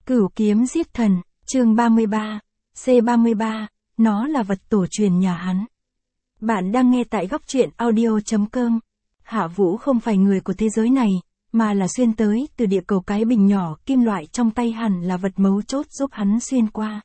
Cửu kiếm giết thần, chương 33, C33, nó là vật tổ truyền nhà hắn. Bạn đang nghe tại góc truyện audio.com. Hạ Vũ không phải người của thế giới này, mà là xuyên tới từ địa cầu. Cái bình nhỏ kim loại trong tay hẳn là vật mấu chốt giúp hắn xuyên qua.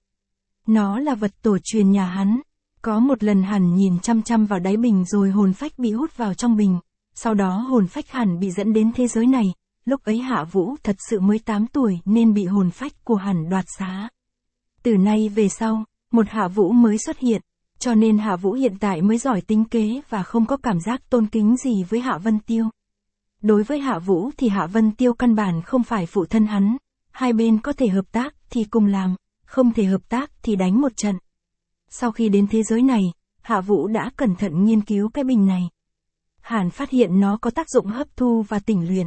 Nó là vật tổ truyền nhà hắn. Có một lần hẳn nhìn chăm chăm vào đáy bình rồi hồn phách bị hút vào trong bình. Sau đó hồn phách hẳn bị dẫn đến thế giới này. Lúc ấy Hạ Vũ thật sự mới 8 tuổi nên bị hồn phách của hẳn đoạt xá. Từ nay về sau, một Hạ Vũ mới xuất hiện, cho nên Hạ Vũ hiện tại mới giỏi tính kế và không có cảm giác tôn kính gì với Hạ Vân Tiêu. Đối với Hạ Vũ thì Hạ Vân Tiêu căn bản không phải phụ thân hắn, hai bên có thể hợp tác thì cùng làm, không thể hợp tác thì đánh một trận. Sau khi đến thế giới này, Hạ Vũ đã cẩn thận nghiên cứu cái bình này. Hẳn phát hiện nó có tác dụng hấp thu và tỉnh luyện.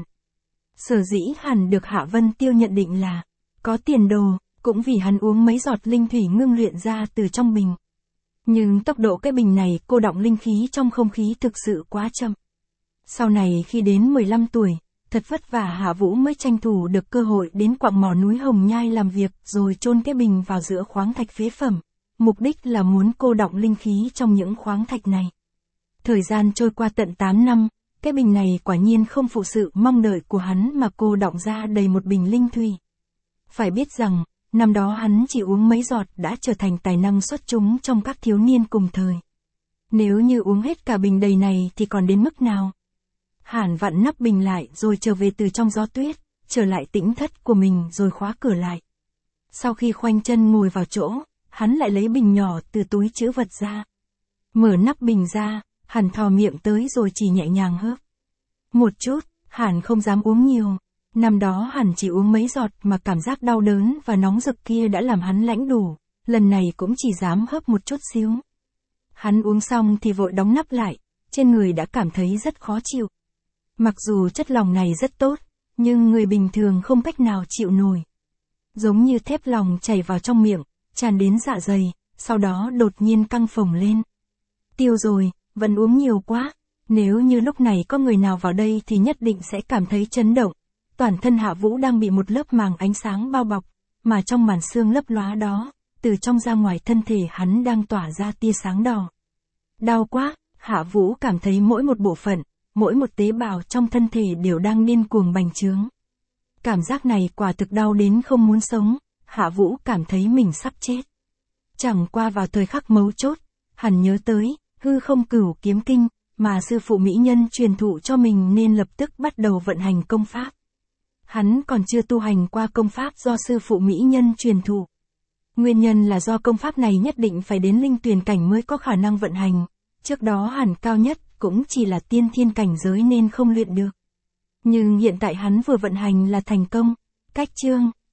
Sở dĩ hẳn được Hạ Vân Tiêu nhận định là có tiền đồ, cũng vì hắn uống mấy giọt linh thủy ngưng luyện ra từ trong bình. Nhưng tốc độ cái bình này cô đọng linh khí trong không khí thực sự quá chậm. Sau này khi đến 15 tuổi, thật vất vả Hạ Vũ mới tranh thủ được cơ hội đến quặng mỏ núi Hồng Nhai làm việc rồi chôn cái bình vào giữa khoáng thạch phế phẩm. Mục đích là muốn cô đọng linh khí trong những khoáng thạch này. Thời gian trôi qua tận 8 năm, cái bình này quả nhiên không phụ sự mong đợi của hắn mà cô đọng ra đầy một bình linh thủy. Phải biết rằng, năm đó hắn chỉ uống mấy giọt đã trở thành tài năng xuất chúng trong các thiếu niên cùng thời. Nếu như uống hết cả bình đầy này thì còn đến mức nào? Hàn vặn nắp bình lại rồi trở về từ trong gió tuyết, trở lại tĩnh thất của mình rồi khóa cửa lại. Sau khi khoanh chân ngồi vào chỗ, hắn lại lấy bình nhỏ từ túi trữ vật ra. Mở nắp bình ra, Hàn thò miệng tới rồi chỉ nhẹ nhàng hớp. Một chút, Hàn không dám uống nhiều. Năm đó Hàn chỉ uống mấy giọt mà cảm giác đau đớn và nóng rực kia đã làm hắn lãnh đủ, lần này cũng chỉ dám hớp một chút xíu. Hắn uống xong thì vội đóng nắp lại, trên người đã cảm thấy rất khó chịu. Mặc dù chất lỏng này rất tốt, nhưng người bình thường không cách nào chịu nổi. Giống như thép lỏng chảy vào trong miệng, tràn đến dạ dày, sau đó đột nhiên căng phồng lên. Tiêu rồi, vẫn uống nhiều quá. Nếu như lúc này có người nào vào đây thì nhất định sẽ cảm thấy chấn động. Toàn thân Hạ Vũ đang bị một lớp màng ánh sáng bao bọc, mà trong màn sương lấp lóa đó, từ trong ra ngoài thân thể hắn đang tỏa ra tia sáng đỏ. Đau quá, Hạ Vũ cảm thấy mỗi một bộ phận, mỗi một tế bào trong thân thể đều đang điên cuồng bành trướng. Cảm giác này quả thực đau đến không muốn sống, Hạ Vũ cảm thấy mình sắp chết. Chẳng qua vào thời khắc mấu chốt, hắn nhớ tới hư không cửu kiếm kinh, mà sư phụ mỹ nhân truyền thụ cho mình nên lập tức bắt đầu vận hành công pháp. Hắn còn chưa tu hành qua công pháp do sư phụ mỹ nhân truyền thụ. Nguyên nhân là do công pháp này nhất định phải đến linh tuyền cảnh mới có khả năng vận hành, trước đó hẳn cao nhất cũng chỉ là tiên thiên cảnh giới nên không luyện được. Nhưng hiện tại hắn vừa vận hành là thành công, cách chương,